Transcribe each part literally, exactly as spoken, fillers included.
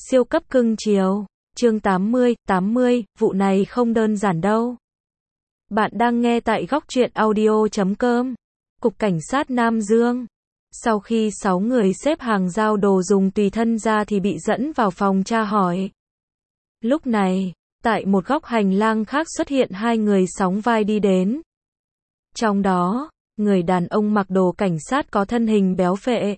Siêu cấp cưng chiều. Chương tám mươi, tám mươi, vụ này không đơn giản đâu. Bạn đang nghe tại góc truyện audio chấm com. Cục Cảnh sát Nam Dương. Sau khi sáu người xếp hàng giao đồ dùng tùy thân ra thì bị dẫn vào phòng tra hỏi. Lúc này, tại một góc hành lang khác xuất hiện hai người sóng vai đi đến. Trong đó, người đàn ông mặc đồ cảnh sát có thân hình béo phệ,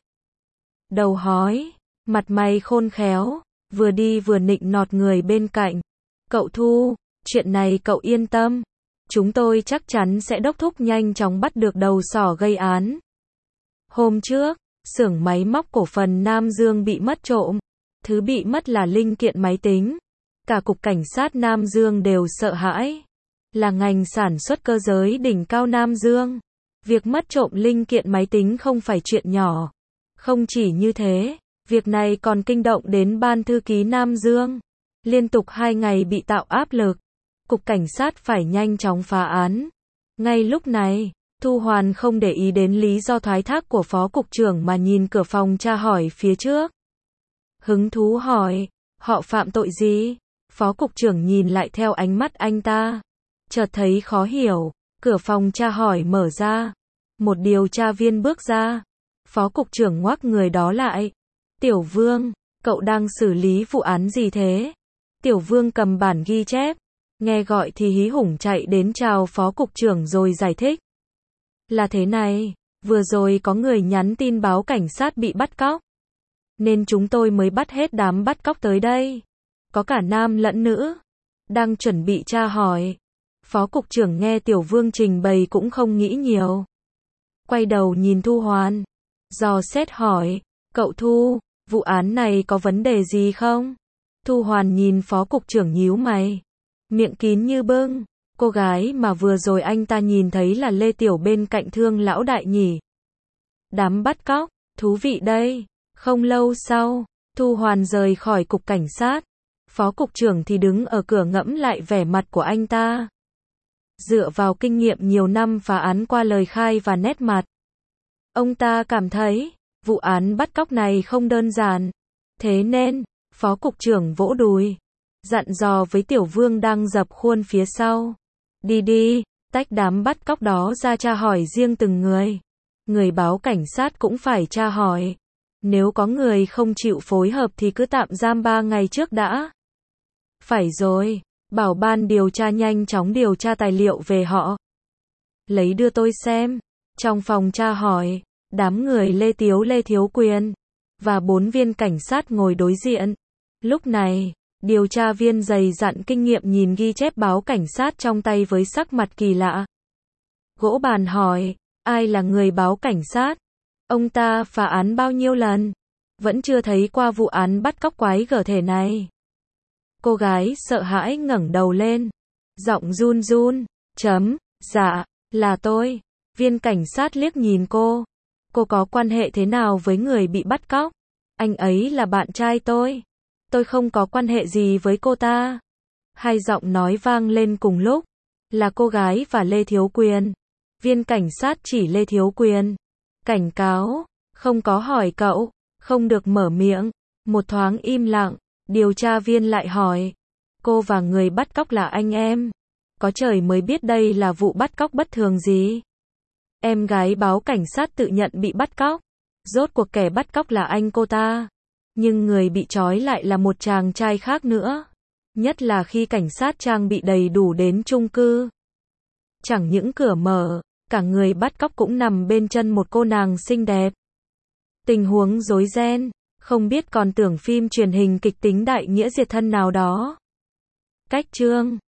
đầu hói, mặt mày khôn khéo, vừa đi vừa nịnh nọt người bên cạnh. Cậu Thu, chuyện này cậu yên tâm. Chúng tôi chắc chắn sẽ đốc thúc nhanh chóng bắt được đầu sỏ gây án. Hôm trước, xưởng máy móc cổ phần Nam Dương bị mất trộm. Thứ bị mất là linh kiện máy tính. Cả Cục Cảnh sát Nam Dương đều sợ hãi. Là ngành sản xuất cơ giới đỉnh cao Nam Dương. Việc mất trộm linh kiện máy tính không phải chuyện nhỏ. Không chỉ như thế, việc này còn kinh động đến ban thư ký Nam Dương. Liên tục hai ngày bị tạo áp lực. Cục Cảnh sát phải nhanh chóng phá án. Ngay lúc này, Thu Hoàn không để ý đến lý do thoái thác của phó cục trưởng mà nhìn cửa phòng tra hỏi phía trước. Hứng thú hỏi, họ phạm tội gì? Phó cục trưởng nhìn lại theo ánh mắt anh ta. Chợt thấy khó hiểu, cửa phòng tra hỏi mở ra. Một điều tra viên bước ra. Phó cục trưởng ngoắc người đó lại. Tiểu Vương, cậu đang xử lý vụ án gì thế? Tiểu Vương cầm bản ghi chép. Nghe gọi thì hí hủng chạy đến chào phó cục trưởng rồi giải thích. Là thế này, vừa rồi có người nhắn tin báo cảnh sát bị bắt cóc. Nên chúng tôi mới bắt hết đám bắt cóc tới đây. Có cả nam lẫn nữ. Đang chuẩn bị tra hỏi. Phó cục trưởng nghe Tiểu Vương trình bày cũng không nghĩ nhiều. Quay đầu nhìn Thu Hoàn. Dò xét hỏi, cậu Thu, vụ án này có vấn đề gì không? Thu Hoàn nhìn phó cục trưởng nhíu mày. Miệng kín như bưng. Cô gái mà vừa rồi anh ta nhìn thấy là Lê Tiểu bên cạnh Thương lão đại nhỉ. Đám bắt cóc, thú vị đây. Không lâu sau, Thu Hoàn rời khỏi Cục Cảnh sát. Phó cục trưởng thì đứng ở cửa ngẫm lại vẻ mặt của anh ta. Dựa vào kinh nghiệm nhiều năm phá án qua lời khai và nét mặt, ông ta cảm thấy, vụ án bắt cóc này không đơn giản. Thế nên, phó cục trưởng vỗ đùi, dặn dò với Tiểu Vương đang dập khuôn phía sau. Đi đi, tách đám bắt cóc đó ra tra hỏi riêng từng người. Người báo cảnh sát cũng phải tra hỏi. Nếu có người không chịu phối hợp thì cứ tạm giam ba ngày trước đã. Phải rồi, bảo ban điều tra nhanh chóng điều tra tài liệu về họ. Lấy đưa tôi xem. Trong phòng tra hỏi, đám người Lê Tiếu Lê Thiếu Quyền và bốn viên cảnh sát ngồi đối diện. Lúc này, điều tra viên dày dặn kinh nghiệm nhìn ghi chép báo cảnh sát trong tay với sắc mặt kỳ lạ. Gỗ bàn hỏi, ai là người báo cảnh sát? Ông ta phá án bao nhiêu lần? Vẫn chưa thấy qua vụ án bắt cóc quái gở thể này. Cô gái sợ hãi ngẩng đầu lên. Giọng run run, chấm, dạ, là tôi. Viên cảnh sát liếc nhìn cô. Cô có quan hệ thế nào với người bị bắt cóc? Anh ấy là bạn trai tôi. Tôi không có quan hệ gì với cô ta. Hai giọng nói vang lên cùng lúc. Là cô gái và Lê Thiếu Quyền. Viên cảnh sát chỉ Lê Thiếu Quyền. Cảnh cáo, không có hỏi cậu, không được mở miệng. Một thoáng im lặng, điều tra viên lại hỏi. Cô và người bắt cóc là anh em. Có trời mới biết đây là vụ bắt cóc bất thường gì. Em gái báo cảnh sát tự nhận bị bắt cóc. Rốt cuộc kẻ bắt cóc là anh cô ta. Nhưng người bị trói lại là một chàng trai khác nữa. Nhất là khi cảnh sát trang bị đầy đủ đến chung cư. Chẳng những cửa mở, cả người bắt cóc cũng nằm bên chân một cô nàng xinh đẹp. Tình huống rối ren, không biết còn tưởng phim truyền hình kịch tính đại nghĩa diệt thân nào đó. Cách chương